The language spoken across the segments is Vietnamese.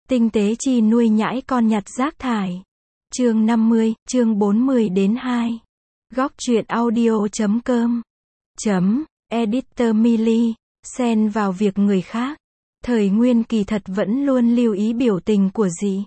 Tinh tế chi nuôi nhãi con nhặt rác thải. Chương 50, chương 40-2. Góc truyện audio.com. Editor Millie, xen vào việc người khác. Thời Nguyên kỳ thật vẫn luôn lưu ý biểu tình của dị.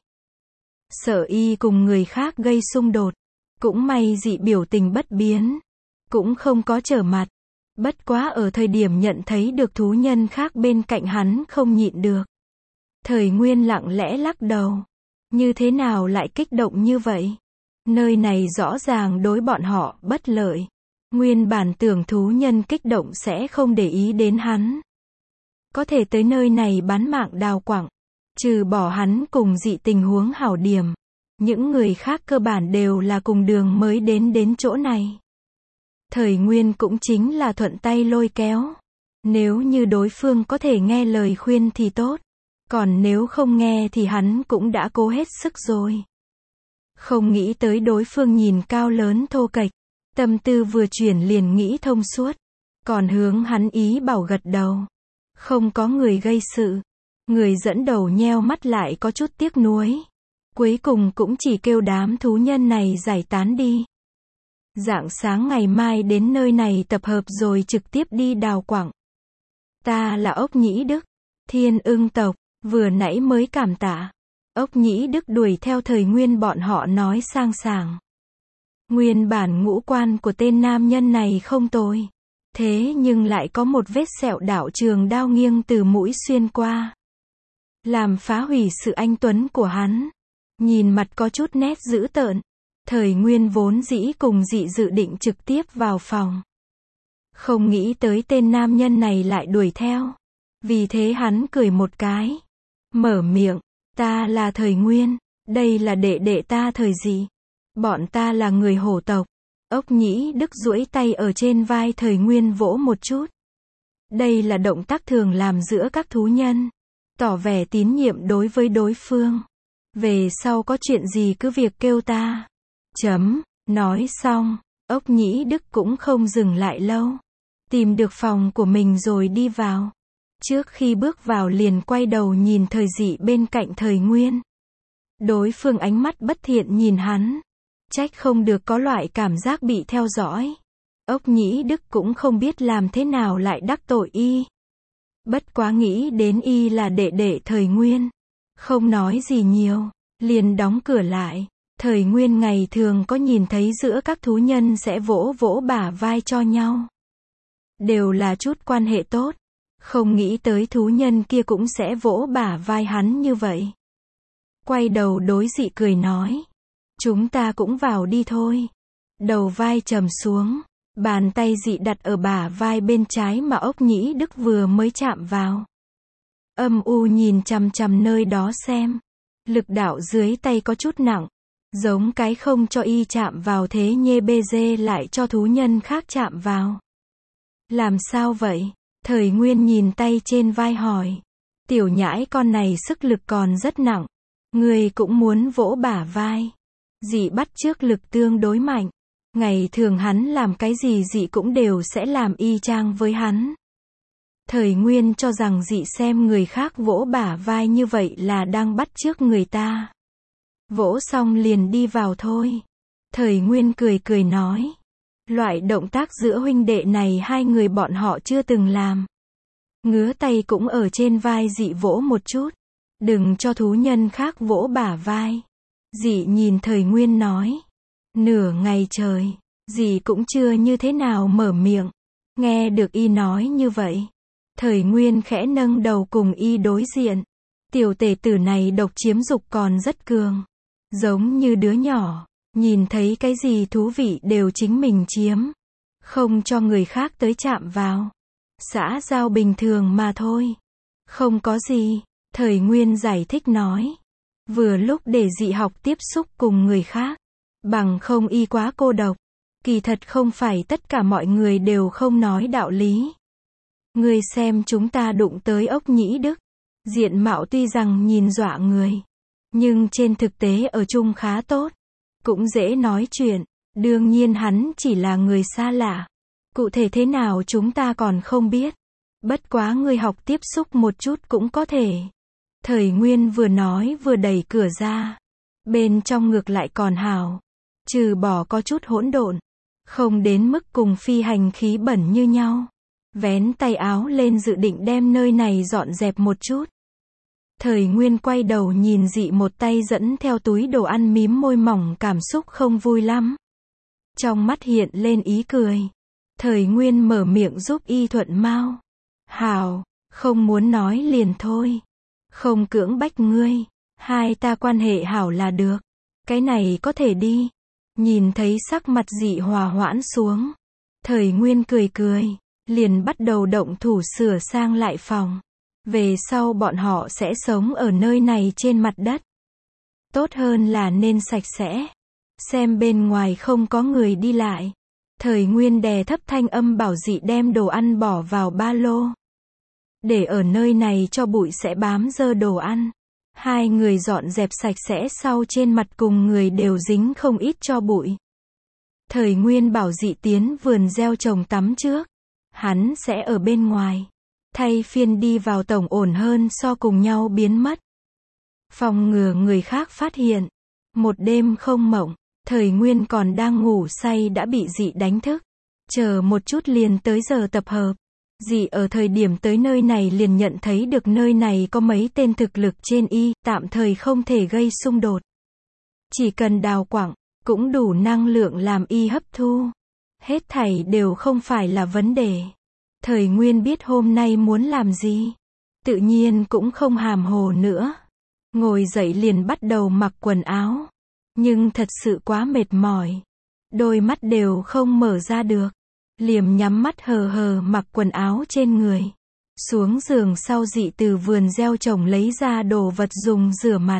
Sợ y cùng người khác gây xung đột. Cũng may dị biểu tình bất biến. Cũng không có trở mặt. Bất quá ở thời điểm nhận thấy được thú nhân khác bên cạnh hắn không nhịn được. Thời Nguyên lặng lẽ lắc đầu. Như thế nào lại kích động như vậy? Nơi này rõ ràng đối bọn họ bất lợi. Nguyên bản tưởng thú nhân kích động sẽ không để ý đến hắn. Có thể tới nơi này bán mạng đào quặng. Trừ bỏ hắn cùng dị tình huống hảo điểm. Những người khác cơ bản đều là cùng đường mới đến chỗ này. Thời Nguyên cũng chính là thuận tay lôi kéo. Nếu như đối phương có thể nghe lời khuyên thì tốt. Còn nếu không nghe thì hắn cũng đã cố hết sức rồi. Không nghĩ tới đối phương nhìn cao lớn thô kệch. Tâm tư vừa chuyển liền nghĩ thông suốt. Còn hướng hắn ý bảo gật đầu. Không có người gây sự. Người dẫn đầu nheo mắt lại có chút tiếc nuối. Cuối cùng cũng chỉ kêu đám thú nhân này giải tán đi. Rạng sáng ngày mai đến nơi này tập hợp rồi trực tiếp đi đào quặng. Ta là Ốc Nhĩ Đức, Thiên Ưng tộc, vừa nãy mới cảm tạ. Ốc Nhĩ Đức đuổi theo Thời Nguyên bọn họ nói sang sảng. Nguyên bản ngũ quan của tên nam nhân này không tồi. Thế nhưng lại có một vết sẹo đảo trường đao nghiêng từ mũi xuyên qua. Làm phá hủy sự anh tuấn của hắn. Nhìn mặt có chút nét dữ tợn. Thời Nguyên vốn dĩ cùng dị dự định trực tiếp vào phòng. Không nghĩ tới tên nam nhân này lại đuổi theo. Vì thế hắn cười một cái. Mở miệng. Ta là Thời Nguyên. Đây là đệ đệ ta Thời Dị. Bọn ta là người hổ tộc. Ốc Nhĩ Đức duỗi tay ở trên vai Thời Nguyên vỗ một chút. Đây là động tác thường làm giữa các thú nhân. Tỏ vẻ tín nhiệm đối với đối phương. Về sau có chuyện gì cứ việc kêu ta. Nói xong, Ốc Nhĩ Đức cũng không dừng lại lâu. Tìm được phòng của mình rồi đi vào. Trước khi bước vào liền quay đầu nhìn Thời Dị bên cạnh Thời Nguyên. Đối phương ánh mắt bất thiện nhìn hắn. Trách không được có loại cảm giác bị theo dõi. Ốc Nhĩ Đức cũng không biết làm thế nào lại đắc tội y. Bất quá nghĩ đến y là đệ đệ Thời Nguyên. Không nói gì nhiều, liền đóng cửa lại. Thời Nguyên ngày thường có nhìn thấy giữa các thú nhân sẽ vỗ vỗ bả vai cho nhau. Đều là chút quan hệ tốt. Không nghĩ tới thú nhân kia cũng sẽ vỗ bả vai hắn như vậy. Quay đầu đối dị cười nói. Chúng ta cũng vào đi thôi. Đầu vai trầm xuống. Bàn tay dị đặt ở bả vai bên trái mà Ốc Nhĩ Đức vừa mới chạm vào. Âm u nhìn chằm chằm nơi đó xem. Lực đạo dưới tay có chút nặng. Giống cái không cho y chạm vào thế nhê bê dê lại cho thú nhân khác chạm vào. Làm sao vậy? Thời Nguyên nhìn tay trên vai hỏi. Tiểu nhãi con này sức lực còn rất nặng. Người cũng muốn vỗ bả vai. Dị bắt chước lực tương đối mạnh. Ngày thường hắn làm cái gì dị cũng đều sẽ làm y chang với hắn. Thời Nguyên cho rằng dị xem người khác vỗ bả vai như vậy là đang bắt chước người ta. Vỗ xong liền đi vào thôi. Thời Nguyên cười nói. Loại động tác giữa huynh đệ này hai người bọn họ chưa từng làm. Ngứa tay cũng ở trên vai dị vỗ một chút. Đừng cho thú nhân khác vỗ bả vai. Dị nhìn Thời Nguyên nói. Nửa ngày trời, dị cũng chưa như thế nào mở miệng. Nghe được y nói như vậy. Thời Nguyên khẽ nâng đầu cùng y đối diện. Tiểu tể tử này độc chiếm dục còn rất cường. Giống như đứa nhỏ, nhìn thấy cái gì thú vị đều chính mình chiếm. Không cho người khác tới chạm vào. Xã giao bình thường mà thôi. Không có gì, Thời Nguyên giải thích nói. Vừa lúc để dị học tiếp xúc cùng người khác. Bằng không y quá cô độc. Kỳ thật không phải tất cả mọi người đều không nói đạo lý. Ngươi xem chúng ta đụng tới Ốc Nhĩ Đức. Diện mạo tuy rằng nhìn dọa người. Nhưng trên thực tế ở chung khá tốt. Cũng dễ nói chuyện. Đương nhiên hắn chỉ là người xa lạ. Cụ thể thế nào chúng ta còn không biết. Bất quá ngươi học tiếp xúc một chút cũng có thể. Thời Nguyên vừa nói vừa đẩy cửa ra. Bên trong ngược lại còn hảo. Trừ bỏ có chút hỗn độn. Không đến mức cùng phi hành khí bẩn như nhau. Vén tay áo lên dự định đem nơi này dọn dẹp một chút. Thời Nguyên quay đầu nhìn dị một tay dẫn theo túi đồ ăn mím môi mỏng, cảm xúc không vui lắm. Trong mắt hiện lên ý cười. Thời Nguyên mở miệng giúp y thuận mau. Hảo, không muốn nói liền thôi. Không cưỡng bách ngươi. Hai ta quan hệ hảo là được. Cái này có thể đi. Nhìn thấy sắc mặt dị hòa hoãn xuống. Thời Nguyên cười cười. Liền bắt đầu động thủ sửa sang lại phòng. Về sau bọn họ sẽ sống ở nơi này trên mặt đất. Tốt hơn là nên sạch sẽ. Xem bên ngoài không có người đi lại. Thời Nguyên đè thấp thanh âm bảo dị đem đồ ăn bỏ vào ba lô. Để ở nơi này cho bụi sẽ bám dơ đồ ăn. Hai người dọn dẹp sạch sẽ sau trên mặt cùng người đều dính không ít cho bụi. Thời Nguyên bảo dị tiến vườn gieo trồng tắm trước. Hắn sẽ ở bên ngoài. Thay phiên đi vào tổng ổn hơn so cùng nhau biến mất. Phòng ngừa người khác phát hiện. Một đêm không mộng. Thời Nguyên còn đang ngủ say đã bị dị đánh thức. Chờ một chút liền tới giờ tập hợp. Dị ở thời điểm tới nơi này liền nhận thấy được nơi này có mấy tên thực lực trên y, tạm thời không thể gây xung đột. Chỉ cần đào quặng, cũng đủ năng lượng làm y hấp thu. Hết thảy đều không phải là vấn đề. Thời Nguyên biết hôm nay muốn làm gì. Tự nhiên cũng không hàm hồ nữa. Ngồi dậy liền bắt đầu mặc quần áo. Nhưng thật sự quá mệt mỏi. Đôi mắt đều không mở ra được. Liềm nhắm mắt hờ hờ mặc quần áo trên người. Xuống giường sau dị từ vườn gieo trồng lấy ra đồ vật dùng rửa mặt.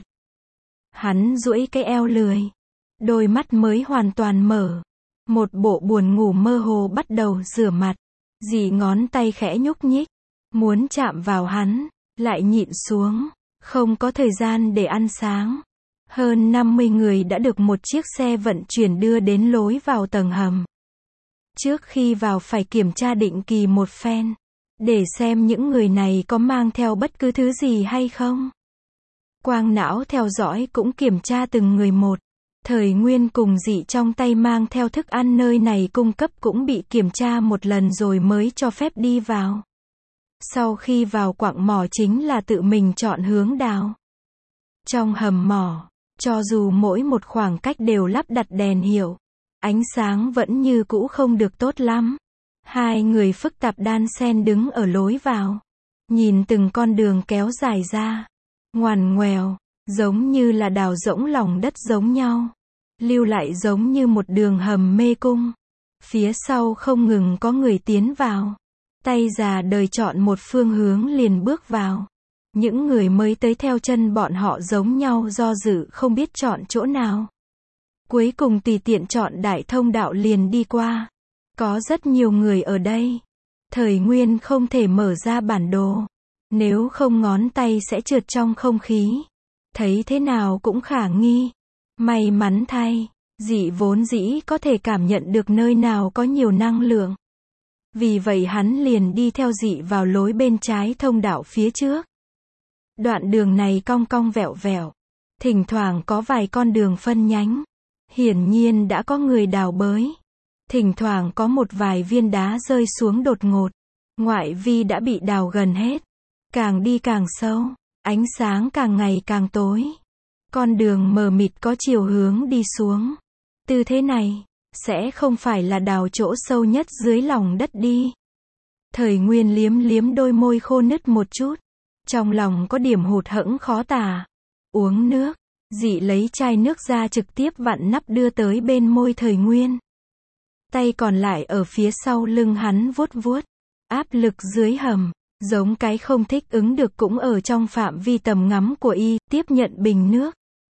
Hắn duỗi cái eo lười. Đôi mắt mới hoàn toàn mở. Một bộ buồn ngủ mơ hồ bắt đầu rửa mặt. Dị ngón tay khẽ nhúc nhích. Muốn chạm vào hắn. Lại nhịn xuống. Không có thời gian để ăn sáng. Hơn 50 người đã được một chiếc xe vận chuyển đưa đến lối vào tầng hầm. Trước khi vào phải kiểm tra định kỳ một phen. Để xem những người này có mang theo bất cứ thứ gì hay không. Quang não theo dõi cũng kiểm tra từng người một. Thời Nguyên cùng dị trong tay mang theo thức ăn nơi này cung cấp cũng bị kiểm tra một lần rồi mới cho phép đi vào. Sau khi vào quặng mỏ chính là tự mình chọn hướng đào. Trong hầm mỏ, cho dù mỗi một khoảng cách đều lắp đặt đèn hiệu, ánh sáng vẫn như cũ không được tốt lắm. Hai người phức tạp đan xen đứng ở lối vào. Nhìn từng con đường kéo dài ra. Ngoằn ngoèo, giống như là đào rỗng lòng đất giống nhau. Lưu lại giống như một đường hầm mê cung. Phía sau không ngừng có người tiến vào. Tay già đời chọn một phương hướng liền bước vào. Những người mới tới theo chân bọn họ giống nhau do dự không biết chọn chỗ nào. Cuối cùng tùy tiện chọn đại thông đạo liền đi qua. Có rất nhiều người ở đây. Thời Nguyên không thể mở ra bản đồ. Nếu không ngón tay sẽ trượt trong không khí. Thấy thế nào cũng khả nghi. May mắn thay, dị vốn dĩ có thể cảm nhận được nơi nào có nhiều năng lượng. Vì vậy hắn liền đi theo dị vào lối bên trái thông đạo phía trước. Đoạn đường này cong cong vẹo vẹo. Thỉnh thoảng có vài con đường phân nhánh. Hiển nhiên đã có người đào bới. Thỉnh thoảng có một vài viên đá rơi xuống đột ngột. Ngoại vi đã bị đào gần hết. Càng đi càng sâu. Ánh sáng càng ngày càng tối. Con đường mờ mịt có chiều hướng đi xuống. Tư thế này, sẽ không phải là đào chỗ sâu nhất dưới lòng đất đi. Thời Nguyên liếm liếm đôi môi khô nứt một chút. Trong lòng có điểm hụt hẫng khó tả. Uống nước. Dị lấy chai nước ra trực tiếp vặn nắp đưa tới bên môi Thời Nguyên. Tay còn lại ở phía sau lưng hắn vuốt vuốt. Áp lực dưới hầm. Giống cái không thích ứng được cũng ở trong phạm vi tầm ngắm của y, tiếp nhận bình nước.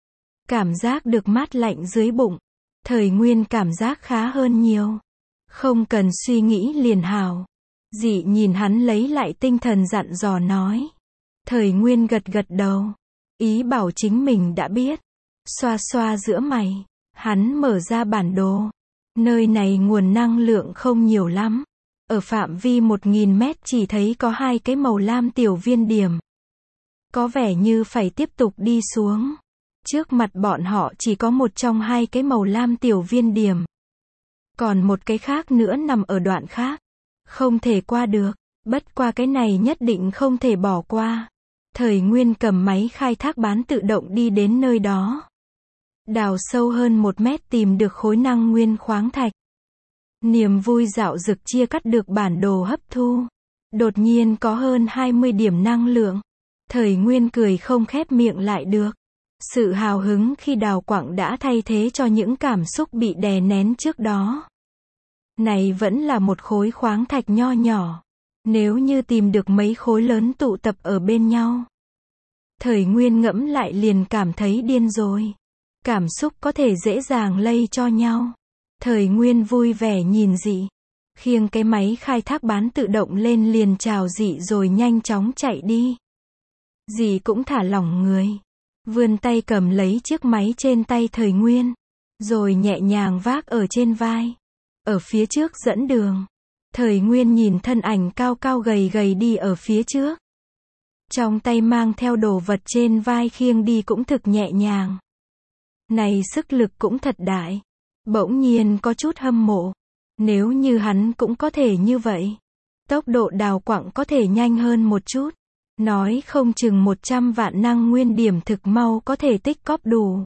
Cảm giác được mát lạnh dưới bụng. Thời Nguyên cảm giác khá hơn nhiều. Không cần suy nghĩ liền hào. Dị nhìn hắn lấy lại tinh thần dặn dò nói. Thời Nguyên gật gật đầu. Ý bảo chính mình đã biết. Xoa xoa giữa mày. Hắn mở ra bản đồ. Nơi này nguồn năng lượng không nhiều lắm. Ở phạm vi 1000 mét chỉ thấy có 2 cái màu lam tiểu viên điểm. có vẻ như phải tiếp tục đi xuống. Trước mặt bọn họ chỉ có một trong hai cái màu lam tiểu viên điểm. Còn một cái khác nữa nằm ở đoạn khác. Không thể qua được. Bất qua cái này nhất định không thể bỏ qua. Thời Nguyên cầm máy khai thác bán tự động đi đến nơi đó. Đào sâu hơn 1 mét tìm được khối năng nguyên khoáng thạch. Niềm vui dạo dực chia cắt được bản đồ hấp thu. Đột nhiên có hơn 20 điểm năng lượng. Thời Nguyên cười không khép miệng lại được. Sự hào hứng khi đào quặng đã thay thế cho những cảm xúc bị đè nén trước đó. Này vẫn là một khối khoáng thạch nho nhỏ. Nếu như tìm được mấy khối lớn tụ tập ở bên nhau. Thời Nguyên ngẫm lại liền cảm thấy điên rồi. Cảm xúc có thể dễ dàng lây cho nhau. Thời Nguyên vui vẻ nhìn Dị. Khiêng cái máy khai thác bán tự động lên liền chào Dị rồi nhanh chóng chạy đi. Dị cũng thả lỏng người. Vươn tay cầm lấy chiếc máy trên tay Thời Nguyên. Rồi nhẹ nhàng vác ở trên vai. Ở phía trước dẫn đường. Thời Nguyên nhìn thân ảnh cao cao gầy gầy đi ở phía trước. Trong tay mang theo đồ vật trên vai khiêng đi cũng thực nhẹ nhàng. Này sức lực cũng thật đại. Bỗng nhiên có chút hâm mộ. Nếu như hắn cũng có thể như vậy. Tốc độ đào quặng có thể nhanh hơn một chút. Nói không chừng 100 vạn năng nguyên điểm thực mau có thể tích cóp đủ.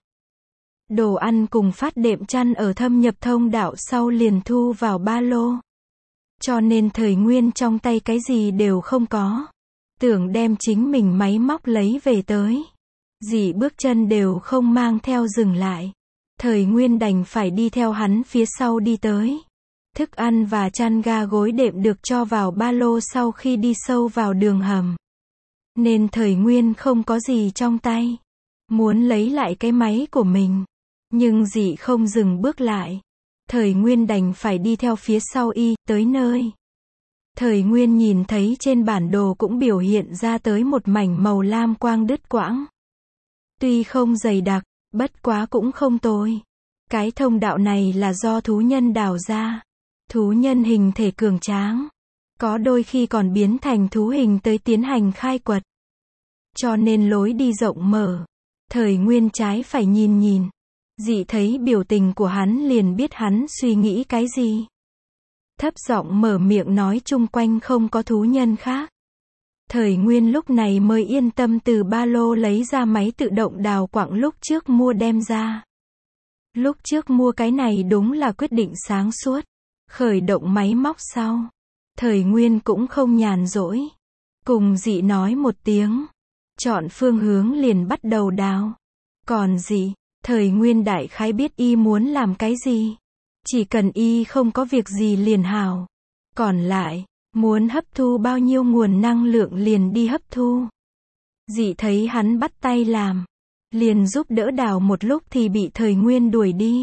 Đồ ăn cùng phát đệm chăn ở thâm nhập thông đạo sau liền thu vào ba lô. Cho nên Thời Nguyên trong tay cái gì đều không có. Tưởng đem chính mình máy móc lấy về tới. Dị bước chân đều không mang theo dừng lại. Thời Nguyên đành phải đi theo hắn phía sau đi tới. Thức ăn và chăn ga gối đệm được cho vào ba lô sau khi đi sâu vào đường hầm. Nên Thời Nguyên không có gì trong tay. Muốn lấy lại cái máy của mình. Nhưng Dị không dừng bước lại. Thời Nguyên đành phải đi theo phía sau y, tới nơi. Thời Nguyên nhìn thấy trên bản đồ cũng biểu hiện ra tới một mảnh màu lam quang đứt quãng. Tuy không dày đặc, bất quá cũng không tồi. Cái thông đạo này là do thú nhân đào ra. Thú nhân hình thể cường tráng. Có đôi khi còn biến thành thú hình tới tiến hành khai quật. Cho nên lối đi rộng mở. Thời Nguyên trái phải nhìn nhìn. Dị thấy biểu tình của hắn liền biết hắn suy nghĩ cái gì. Thấp giọng mở miệng nói chung quanh không có thú nhân khác. Thời Nguyên lúc này mới yên tâm từ ba lô lấy ra máy tự động đào quặng lúc trước mua đem ra. Lúc trước mua cái này đúng là quyết định sáng suốt. Khởi động máy móc sau. Thời Nguyên cũng không nhàn rỗi. Cùng Dị nói một tiếng. Chọn phương hướng liền bắt đầu đào. Còn Dị, Thời Nguyên đại khái biết y muốn làm cái gì. Chỉ cần y không có việc gì liền hào. Còn lại, muốn hấp thu bao nhiêu nguồn năng lượng liền đi hấp thu. Dị thấy hắn bắt tay làm. Liền giúp đỡ đào một lúc thì bị Thời Nguyên đuổi đi.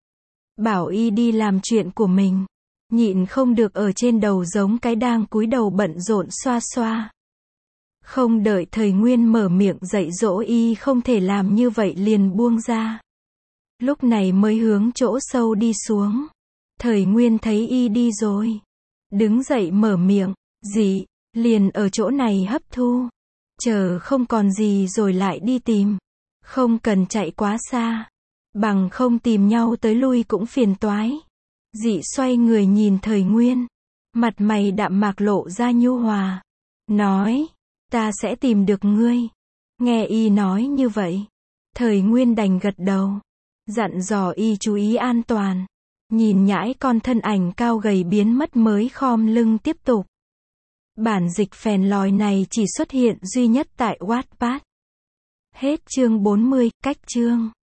Bảo y đi làm chuyện của mình. Nhịn không được ở trên đầu giống cái đang cúi đầu bận rộn xoa xoa. Không đợi Thời Nguyên mở miệng dạy dỗ y không thể làm như vậy liền buông ra. Lúc này mới hướng chỗ sâu đi xuống. Thời Nguyên thấy y đi rồi. Đứng dậy mở miệng. Dị, liền ở chỗ này hấp thu. Chờ không còn gì rồi lại đi tìm. Không cần chạy quá xa. Bằng không tìm nhau tới lui cũng phiền toái. Dị xoay người nhìn Thời Nguyên. Mặt mày đạm mạc lộ ra nhu hòa. Nói, ta sẽ tìm được ngươi. Nghe y nói như vậy. Thời Nguyên đành gật đầu. Dặn dò y chú ý an toàn. Nhìn nhãi con thân ảnh cao gầy biến mất mới khom lưng tiếp tục. Bản dịch phèn lòi này chỉ xuất hiện duy nhất tại Wattpad. Hết chương 40, cách chương.